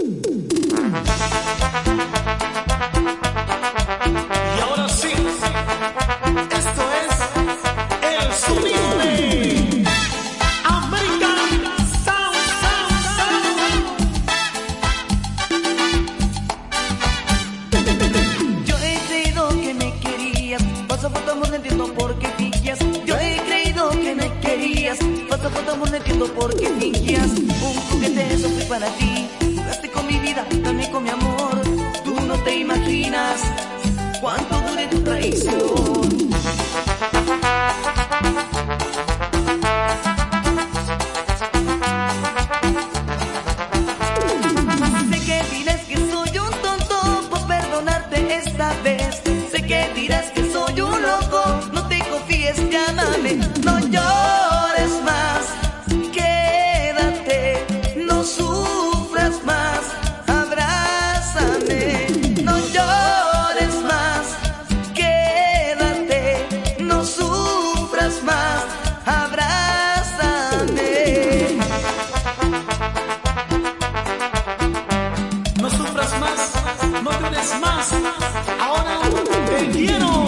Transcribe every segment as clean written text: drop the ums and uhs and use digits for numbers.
Y ahora sí, esto es el sonido de American Sound, Sound, Sound. Yo he creído que me querías, paso por tu amor no entiendo por qué fingías. Yo he creído que me querías, paso por tu amor no entiendo por qué fingías. Un juguete eso fui para ti, jugaste con mi vida, también con mi amor. Tú no te imaginas cuánto dure tu traición. Sé que dirás que soy un tonto por perdonarte esta vez. Sé que dirás que soy un loco, no te confíes, llámame. No llores más, quédate, no sufras más, abrázame. No llores más, quédate, no sufras más, abrázame. No sufras más, no llores más. Ahora te quiero.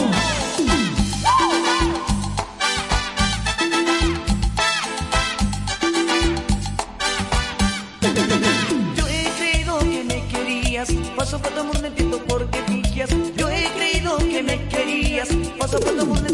Yo he creído que me querías, paso por tu amor no entiendo por qué fingías. Yo he creído que me querías, paso por tu amor no